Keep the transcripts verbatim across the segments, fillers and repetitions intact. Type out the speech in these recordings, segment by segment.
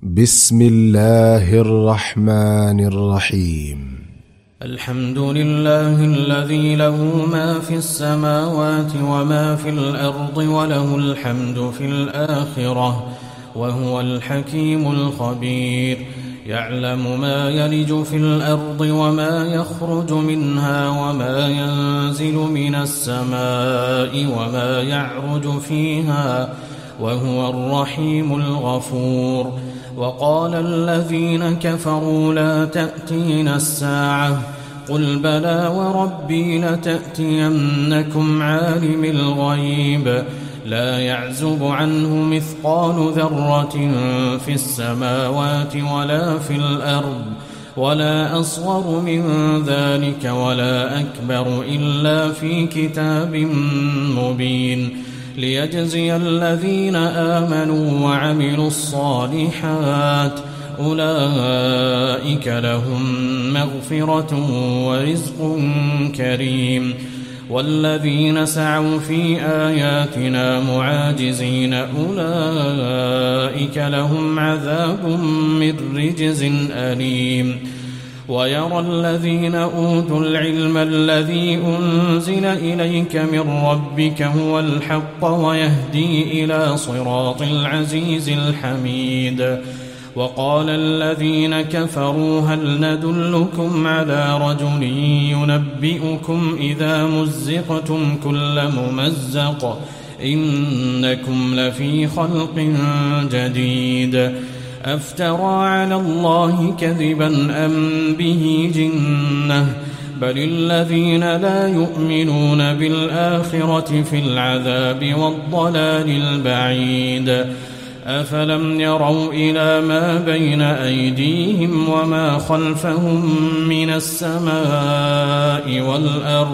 بسم الله الرحمن الرحيم. الحمد لله الذي له ما في السماوات وما في الأرض وله الحمد في الآخرة وهو الحكيم الخبير. يعلم ما يلج في الأرض وما يخرج منها وما ينزل من السماء وما يعرج فيها وهو الرحيم الغفور. وقال الذين كفروا لا تأتينا الساعة قل بلى وربي لتأتينكم عالم الغيب لا يعزب عنه مثقال ذرة في السماوات ولا في الأرض ولا أصغر من ذلك ولا أكبر إلا في كتاب مبين ليجزي الذين آمنوا وعملوا الصالحات أولئك لهم مغفرة ورزق كريم. والذين سعوا في آياتنا معاجزين أولئك لهم عذاب من رجز أليم. ويرى الذين أوتوا العلم الذي أنزل إليك من ربك هو الحق ويهدي إلى صراط العزيز الحميد. وقال الذين كفروا هل ندلكم على رجل ينبئكم إذا مزقتم كل ممزق إنكم لفي خلق جديد أفترى على الله كذبا أم به جنة بل الذين لا يؤمنون بالآخرة في العذاب والضلال البعيد. أفلم يروا إلى ما بين أيديهم وما خلفهم من السماء والأرض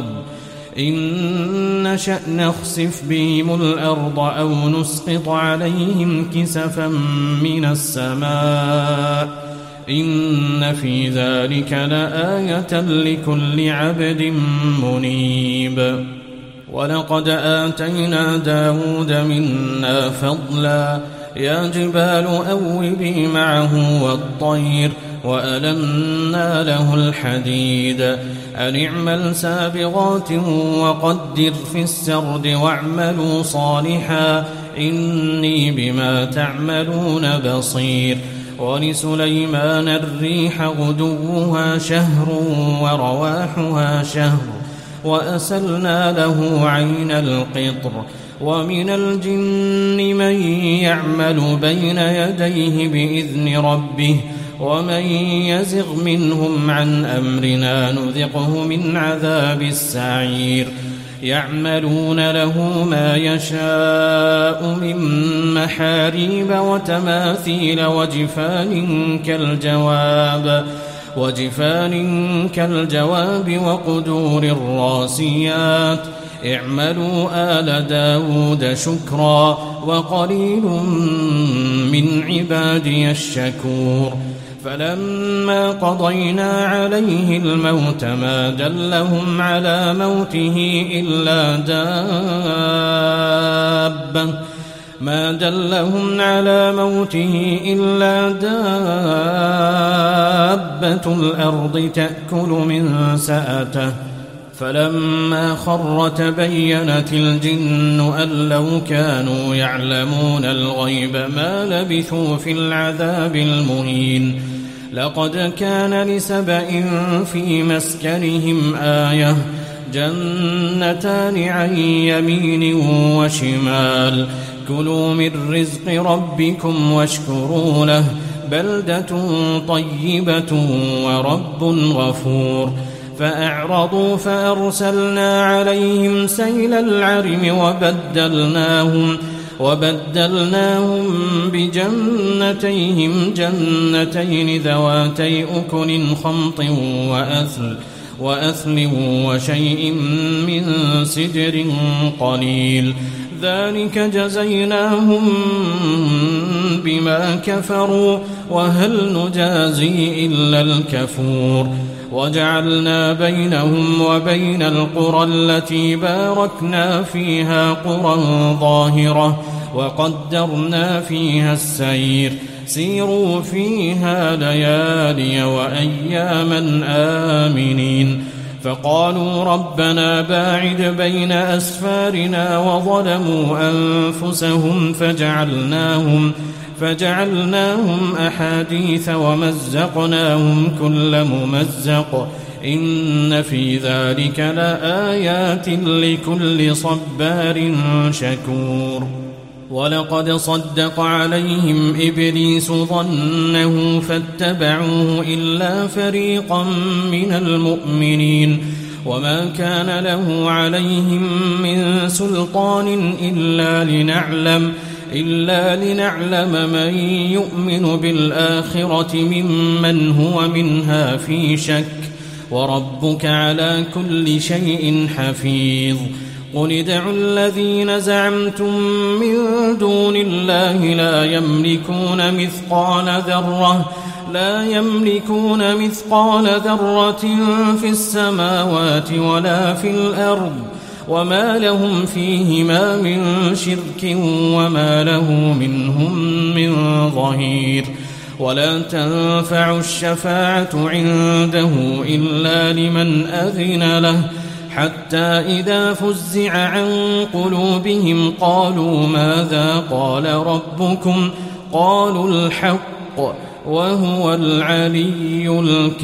إن نشأ نخسف بهم الأرض أو نسقط عليهم كسفا من السماء إن في ذلك لآية لكل عبد منيب. ولقد آتينا داود منا فضلا يا جبال أوبي معه والطير وألنا له الحديد أن اعمل سابغات وقدر في السرد واعملوا صالحا إني بما تعملون بصير. ولسليمان الريح غدوها شهر ورواحها شهر وأسلنا له عين القطر. ومن الجن من يعمل بين يديه بإذن ربه ومن يزغ منهم عن أمرنا نذقه من عذاب السعير. يعملون له ما يشاء من محاريب وتماثيل وجفان كالجواب وجفان كالجواب وقدور الراسيات اعملوا آل داود شكرا وقليل من عبادي الشكور. فلما قضينا عليه الموت ما دلهم على موته إلا دابة ما دلهم على موته إلا دابة الأرض تأكل من سأته. فلما خر تبينت الجن أن لو كانوا يعلمون الغيب ما لبثوا في العذاب المهين. لقد كان لسبإ في مسكنهم آية جنتان عن يمين وشمال كلوا من رزق ربكم واشكروا له بلدة طيبة ورب غفور. فأعرضوا فأرسلنا عليهم سيل العرم وبدلناهم وبدلناهم بجنتيهم جنتين ذواتي أكل خمط وأثل وأثل وشيء من سدر قليل ذلك جزيناهم بما كفروا وهل نجازي إلا الكفور. وجعلنا بينهم وبين القرى التي باركنا فيها قرى ظاهرة وقدرنا فيها السير سيروا فيها ليالي وأياما آمنين فقالوا ربنا باعد بين أسفارنا وظلموا أنفسهم فجعلناهم فجعلناهم أحاديث ومزقناهم كل ممزق إن في ذلك لآيات لكل صبار شكور ولقد صدق عليهم إبليس ظنه فاتبعوه إلا فريقا من المؤمنين وما كان له عليهم من سلطان إلا لنعلم إلا لنعلم من يؤمن بالآخرة ممن هو منها في شك وربك على كل شيء حفيظ قل ادعوا الذين زعمتم من دون الله لا يملكون مثقال ذرة لا يملكون مثقال ذرة في السماوات ولا في الأرض وما لهم فيهما من شرك وما له منهم من ظهير ولا تنفع الشفاعة عنده إلا لمن أذن له حتى إذا فزع عن قلوبهم قالوا ماذا قال ربكم قالوا الحق وهو العلي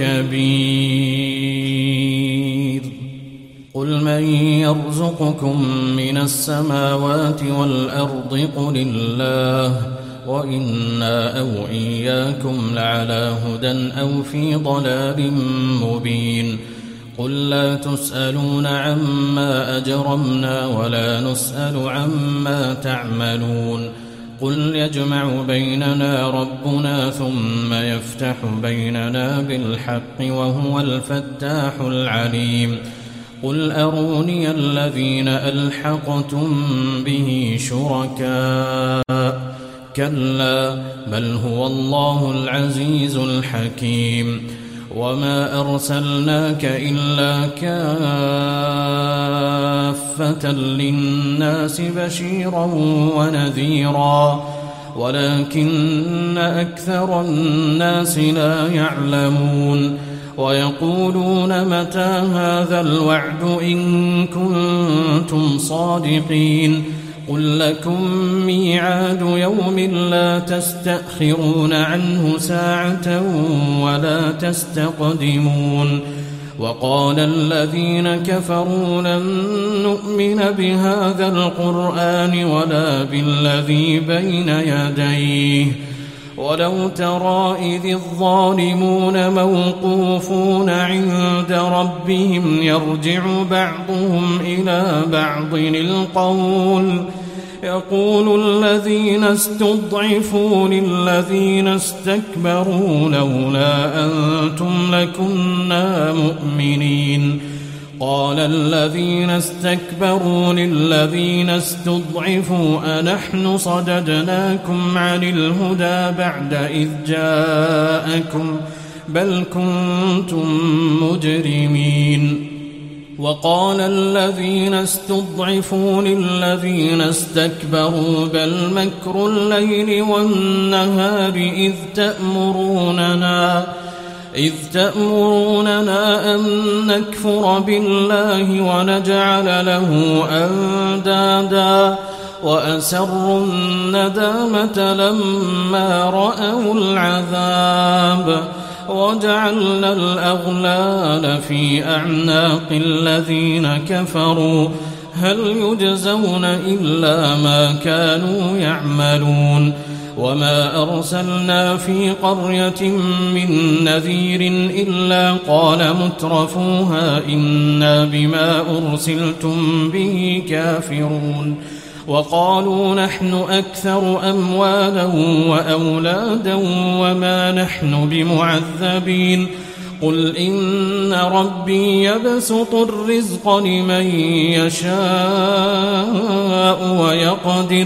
الكبير قل من يرزقكم من السماوات والأرض قل الله وإنا أو إياكم لعلى هدى أو في ضلال مبين قل لا تسألون عما أجرمنا ولا نسأل عما تعملون قل يجمع بيننا ربنا ثم يفتح بيننا بالحق وهو الفتاح العليم قل أروني الذين ألحقتم به شركاء كلا بل هو الله العزيز الحكيم وما أرسلناك إلا كافة للناس بشيرا ونذيرا ولكن أكثر الناس لا يعلمون ويقولون متى هذا الوعد إن كنتم صادقين قل لكم ميعاد يوم لا تستأخرون عنه ساعة ولا تستقدمون وقال الذين كفروا لن نؤمن بهذا القرآن ولا بالذي بين يديه ولو ترى إذ الظالمون موقوفون عند ربهم يرجع بعضهم إلى بعض القول يقول الذين استضعفوا للذين استكبروا لولا أنتم لكنا مؤمنين قال الذين استكبروا للذين استضعفوا أنحن صددناكم عن الهدى بعد إذ جاءكم بل كنتم مجرمين وقال الذين استضعفوا للذين استكبروا بل مكر الليل والنهار إذ تأمروننا إذ تأمروننا أن نكفر بالله ونجعل له أندادا وأسروا الندامة لما رأوا العذاب وجعلنا الأغلال في أعناق الذين كفروا هل يجزون إلا ما كانوا يعملون وما أرسلنا في قرية من نذير إلا قال مترفوها إنا بما أرسلتم به كافرون وقالوا نحن أكثر أموالا وأولادا وما نحن بمعذبين قل إن ربي يبسط الرزق لمن يشاء ويقدر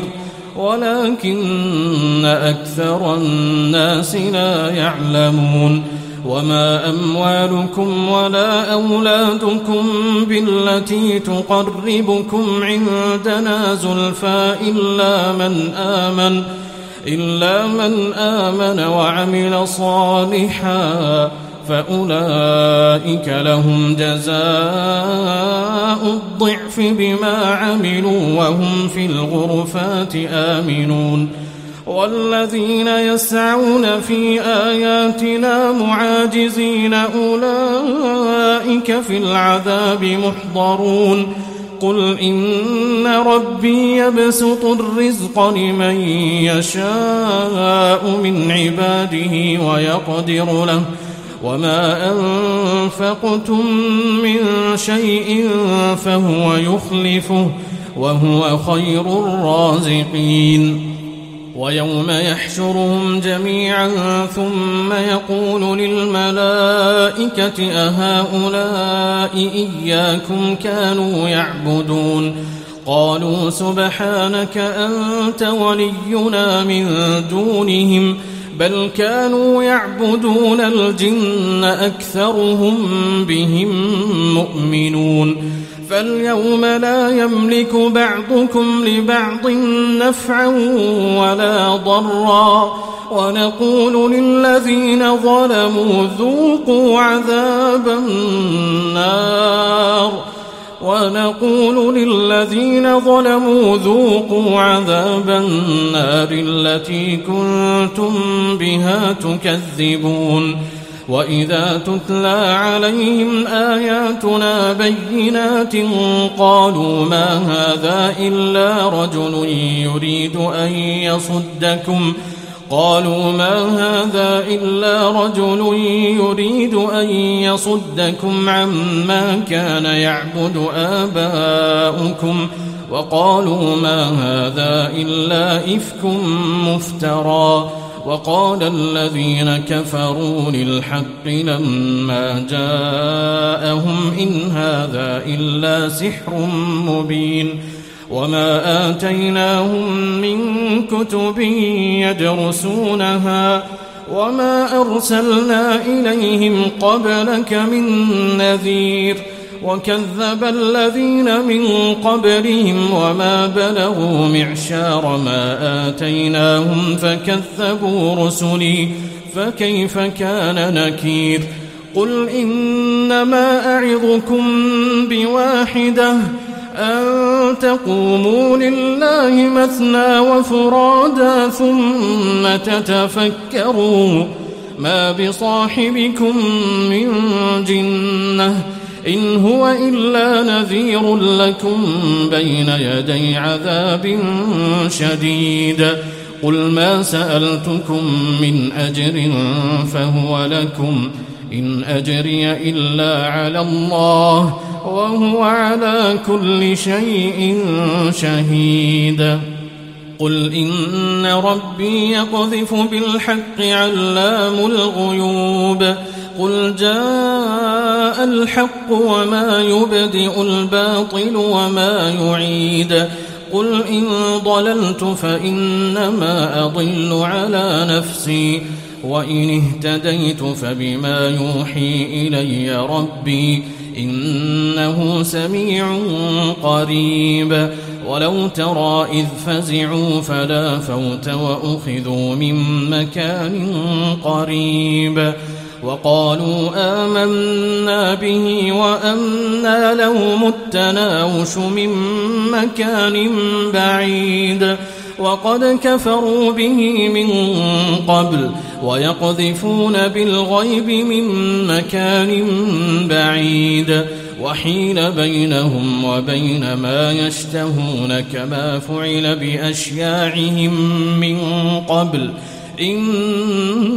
ولكن أكثر الناس لا يعلمون وما أموالكم ولا أولادكم بالتي تقربكم عندنا زلفى إلا من آمن إلا من آمن وعمل صالحا فأولئك لهم جزاء الضعف بما عملوا وهم في الغرفات آمنون والذين يسعون في آياتنا معاجزين أولئك في العذاب محضرون قل إن ربي يبسط الرزق لمن يشاء من عباده ويقدر له وما أنفقتم من شيء فهو يخلفه وهو خير الرازقين ويوم يحشرهم جميعا ثم يقول للملائكة أهؤلاء إياكم كانوا يعبدون قالوا سبحانك أنت ولينا من دونهم بل كانوا يعبدون الجن أكثرهم بهم مؤمنون فاليوم لا يملك بعضكم لبعض نفعا ولا ضرا ونقول للذين ظلموا ذوقوا عذاب النار ونقول للذين ظلموا ذوقوا عذاب النار التي كنتم بها تكذبون وإذا تتلى عليهم آياتنا بينات قالوا ما هذا إلا رجل يريد أن يصدكم قالوا ما هذا إلا رجل يريد أن يصدكم عما كان يعبد آباؤكم وقالوا ما هذا إلا إفك مفترى وقال الذين كفروا للحق لما جاءهم إن هذا إلا سحر مبين وما آتيناهم من كتب يدرسونها وما أرسلنا إليهم قبلك من نذير وكذب الذين من قبلهم وما بلغوا معشار ما آتيناهم فكذبوا رسلي فكيف كان نكير قل إنما أعظكم بواحدة أن تقوموا لله مثنى وفرادا ثم تتفكروا ما بصاحبكم من جنة إن هو إلا نذير لكم بين يدي عذاب شديد قل ما سألتكم من أجر فهو لكم إن أجري إلا على الله وهو على كل شيء شهيد قل إن ربي يقذف بالحق علام الغيوب قل جاء الحق وما يبدئ الباطل وما يعيد قل إن ضللت فإنما أضل على نفسي وإن اهتديت فبما يوحي إلي ربي إنه سميع قريب ولو ترى إذ فزعوا فلا فوت وأخذوا من مكان قريب وقالوا آمنا به وأنى لهم التناوش من مكان بعيد وقد كفروا به من قبل ويقذفون بالغيب من مكان بعيد وحيل بينهم وبين ما يشتهون كما فعل بأشياعهم من قبل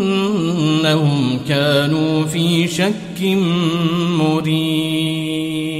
إنهم كانوا في شك مريب.